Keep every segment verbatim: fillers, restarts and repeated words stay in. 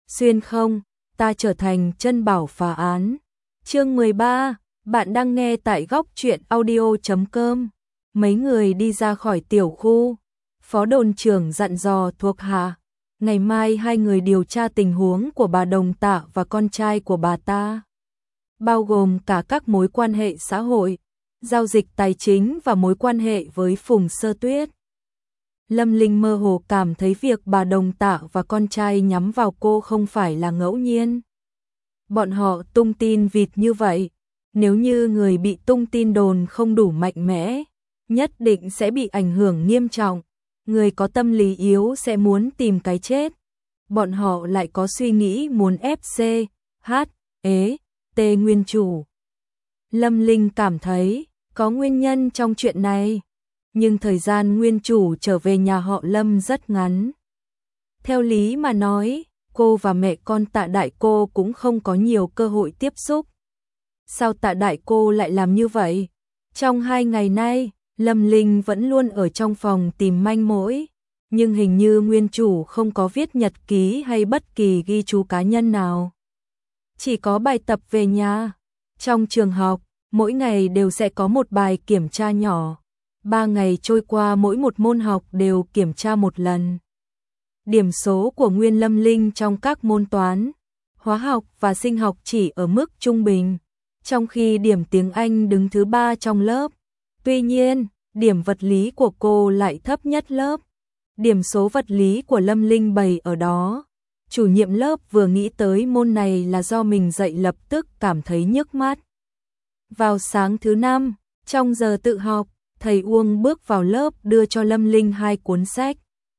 xuyên không, ta trở thành chân bảo phá án. Chương mười ba, bạn đang nghe tại góc truyện audio chấm com. Mấy người đi ra khỏi tiểu khu, phó đồn trưởng dặn dò thuộc hạ, ngày mai hai người điều tra tình huống của bà Đồng Tạ và con trai của bà ta, bao gồm cả các mối quan hệ xã hội, giao dịch tài chính và mối quan hệ với Phùng Sơ Tuyết. Lâm Linh mơ hồ cảm thấy việc bà Đồng Tạ và con trai nhắm vào cô không phải là ngẫu nhiên. Bọn họ tung tin vịt như vậy, nếu như người bị tung tin đồn không đủ mạnh mẽ, nhất định sẽ bị ảnh hưởng nghiêm trọng. Người có tâm lý yếu sẽ muốn tìm cái chết. Bọn họ lại có suy nghĩ muốn ép xê, hát, ế, tê nguyên chủ. Lâm Linh cảm thấy có nguyên nhân trong chuyện này, nhưng thời gian nguyên chủ trở về nhà họ Lâm rất ngắn. Theo lý mà nói, cô và mẹ con Tạ Đại Cô cũng không có nhiều cơ hội tiếp xúc. Sao Tạ Đại Cô lại làm như vậy? Trong hai ngày nay, Lâm Linh vẫn luôn ở trong phòng tìm manh mối, nhưng hình như nguyên chủ không có viết nhật ký hay bất kỳ ghi chú cá nhân nào. Chỉ có bài tập về nhà. Trong trường học, mỗi ngày đều sẽ có một bài kiểm tra nhỏ. Ba ngày trôi qua mỗi một môn học đều kiểm tra một lần. Điểm số của Nguyên Lâm Linh trong các môn toán, hóa học và sinh học chỉ ở mức trung bình, trong khi điểm tiếng Anh đứng thứ ba trong lớp. Tuy nhiên, điểm vật lý của cô lại thấp nhất lớp. Điểm số vật lý của Lâm Linh bày ở đó. Chủ nhiệm lớp vừa nghĩ tới môn này là do mình dạy lập tức cảm thấy nhức mắt. Vào sáng thứ năm, trong giờ tự học, thầy Uông bước vào lớp đưa cho Lâm Linh hai cuốn sách.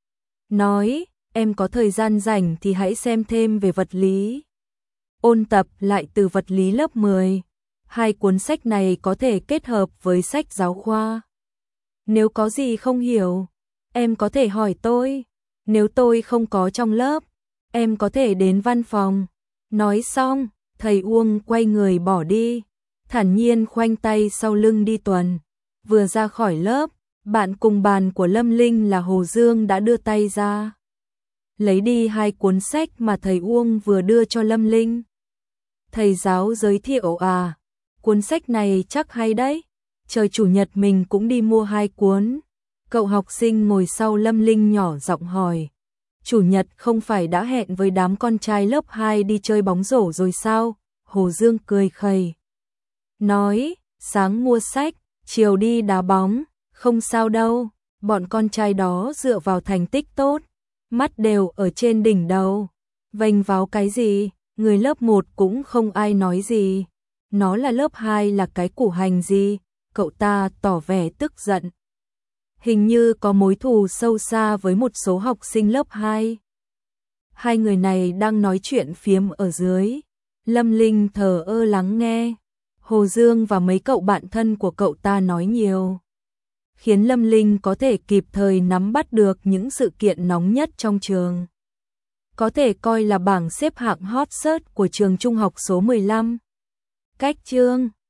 Nói, em có thời gian rảnh thì hãy xem thêm về vật lý. Ôn tập lại từ vật lý lớp mười. Hai cuốn sách này có thể kết hợp với sách giáo khoa. Nếu có gì không hiểu, em có thể hỏi tôi. Nếu tôi không có trong lớp, em có thể đến văn phòng. Nói xong, thầy Uông quay người bỏ đi, thản nhiên khoanh tay sau lưng đi tuần. Vừa ra khỏi lớp, bạn cùng bàn của Lâm Linh là Hồ Dương đã đưa tay ra, lấy đi hai cuốn sách mà thầy Uông vừa đưa cho Lâm Linh. Thầy giáo giới thiệu à, cuốn sách này chắc hay đấy, trời chủ nhật mình cũng đi mua hai cuốn. Cậu học sinh ngồi sau Lâm Linh nhỏ giọng hỏi, chủ nhật không phải đã hẹn với đám con trai lớp hai đi chơi bóng rổ rồi sao? Hồ Dương cười khẩy, nói, sáng mua sách, chiều đi đá bóng, không sao đâu, bọn con trai đó dựa vào thành tích tốt, mắt đều ở trên đỉnh đầu, vênh váo cái gì, người lớp một cũng không ai nói gì, nó là lớp hai là cái củ hành gì, cậu ta tỏ vẻ tức giận. Hình như có mối thù sâu xa với một số học sinh lớp hai. Hai người này đang nói chuyện phiếm ở dưới, Lâm Linh thờ ơ lắng nghe. Hồ Dương và mấy cậu bạn thân của cậu ta nói nhiều, khiến Lâm Linh có thể kịp thời nắm bắt được những sự kiện nóng nhất trong trường. Có thể coi là bảng xếp hạng hot search của trường trung học số mười lăm. Cách chương